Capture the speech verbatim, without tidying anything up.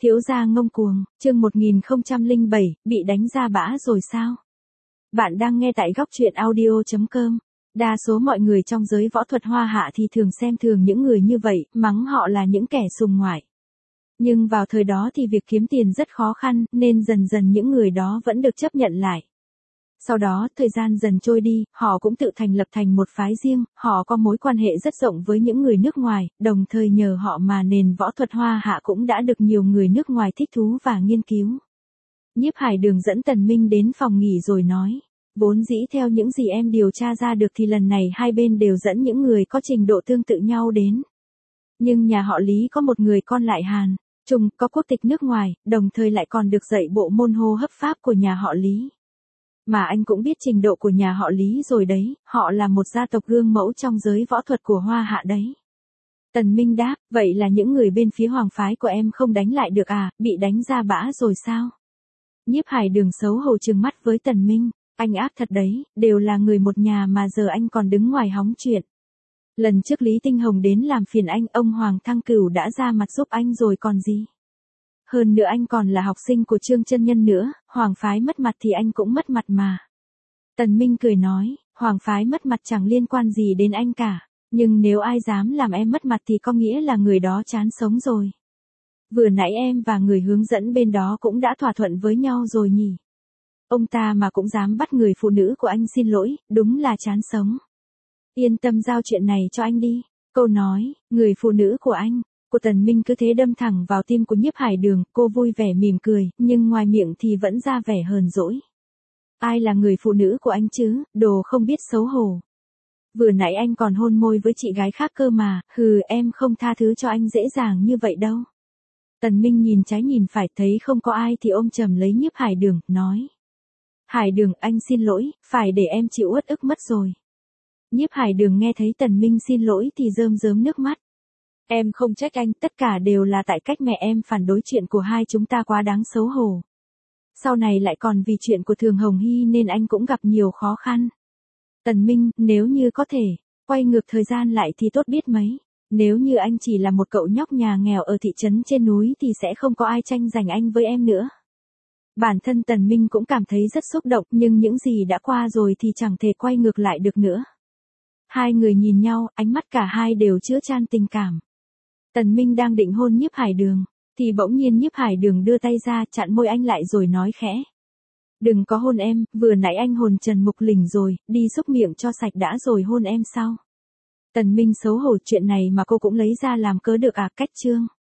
Thiếu gia ngông cuồng, chương một nghìn không trăm lẻ bảy, bị đánh ra bã rồi sao? Bạn đang nghe tại góc truyện audio chấm com. Đa số mọi người trong giới võ thuật hoa hạ thì thường xem thường những người như vậy, mắng họ là những kẻ sùng ngoại. Nhưng vào thời đó thì việc kiếm tiền rất khó khăn, nên dần dần những người đó vẫn được chấp nhận lại. Sau đó, thời gian dần trôi đi, họ cũng tự thành lập thành một phái riêng, họ có mối quan hệ rất rộng với những người nước ngoài, đồng thời nhờ họ mà nền võ thuật hoa hạ cũng đã được nhiều người nước ngoài thích thú và nghiên cứu. Nhiếp Hải Đường dẫn Tần Minh đến phòng nghỉ rồi nói, vốn dĩ theo những gì em điều tra ra được thì lần này hai bên đều dẫn những người có trình độ tương tự nhau đến. Nhưng nhà họ Lý có một người con lại Hàn, Trung, có quốc tịch nước ngoài, đồng thời lại còn được dạy bộ môn hô hấp pháp của nhà họ Lý. Mà anh cũng biết trình độ của nhà họ Lý rồi đấy, họ là một gia tộc gương mẫu trong giới võ thuật của hoa hạ đấy. Tần Minh đáp, vậy là những người bên phía hoàng phái của em không đánh lại được à, bị đánh ra bã rồi sao? Nhiếp Hải Đường xấu hổ trừng mắt với Tần Minh, anh ác thật đấy, đều là người một nhà mà giờ anh còn đứng ngoài hóng chuyện. Lần trước Lý Tinh Hồng đến làm phiền anh, ông Hoàng Thăng Cửu đã ra mặt giúp anh rồi còn gì. Hơn nữa anh còn là học sinh của Trương Chân Nhân nữa, hoàng phái mất mặt thì anh cũng mất mặt mà. Tần Minh cười nói, hoàng phái mất mặt chẳng liên quan gì đến anh cả, nhưng nếu ai dám làm em mất mặt thì có nghĩa là người đó chán sống rồi. Vừa nãy em và người hướng dẫn bên đó cũng đã thỏa thuận với nhau rồi nhỉ. Ông ta mà cũng dám bắt người phụ nữ của anh xin lỗi, đúng là chán sống. Yên tâm giao chuyện này cho anh đi. Cô nói, người phụ nữ của anh. Của Tần Minh cứ thế đâm thẳng vào tim của Nhiếp Hải Đường, cô vui vẻ mỉm cười, nhưng ngoài miệng thì vẫn ra vẻ hờn dỗi. Ai là người phụ nữ của anh chứ, đồ không biết xấu hổ. Vừa nãy anh còn hôn môi với chị gái khác cơ mà, hừ em không tha thứ cho anh dễ dàng như vậy đâu. Tần Minh nhìn trái nhìn phải thấy không có ai thì ôm chầm lấy Nhiếp Hải Đường, nói. Hải Đường anh xin lỗi, phải để em chịu uất ức mất rồi. Nhiếp Hải Đường nghe thấy Tần Minh xin lỗi thì rơm rớm nước mắt. Em không trách anh, tất cả đều là tại cách mẹ em phản đối chuyện của hai chúng ta quá đáng xấu hổ. Sau này lại còn vì chuyện của Thường Hồng Hy nên anh cũng gặp nhiều khó khăn. Tần Minh, nếu như có thể, quay ngược thời gian lại thì tốt biết mấy. Nếu như anh chỉ là một cậu nhóc nhà nghèo ở thị trấn trên núi thì sẽ không có ai tranh giành anh với em nữa. Bản thân Tần Minh cũng cảm thấy rất xúc động nhưng những gì đã qua rồi thì chẳng thể quay ngược lại được nữa. Hai người nhìn nhau, ánh mắt cả hai đều chứa chan tình cảm. Tần Minh đang định hôn Nhiếp Hải Đường, thì bỗng nhiên Nhiếp Hải Đường đưa tay ra chặn môi anh lại rồi nói khẽ. Đừng có hôn em, vừa nãy anh hồn trần mục lình rồi, đi xúc miệng cho sạch đã rồi hôn em sau. Tần Minh xấu hổ chuyện này mà cô cũng lấy ra làm cớ được à, cách chương.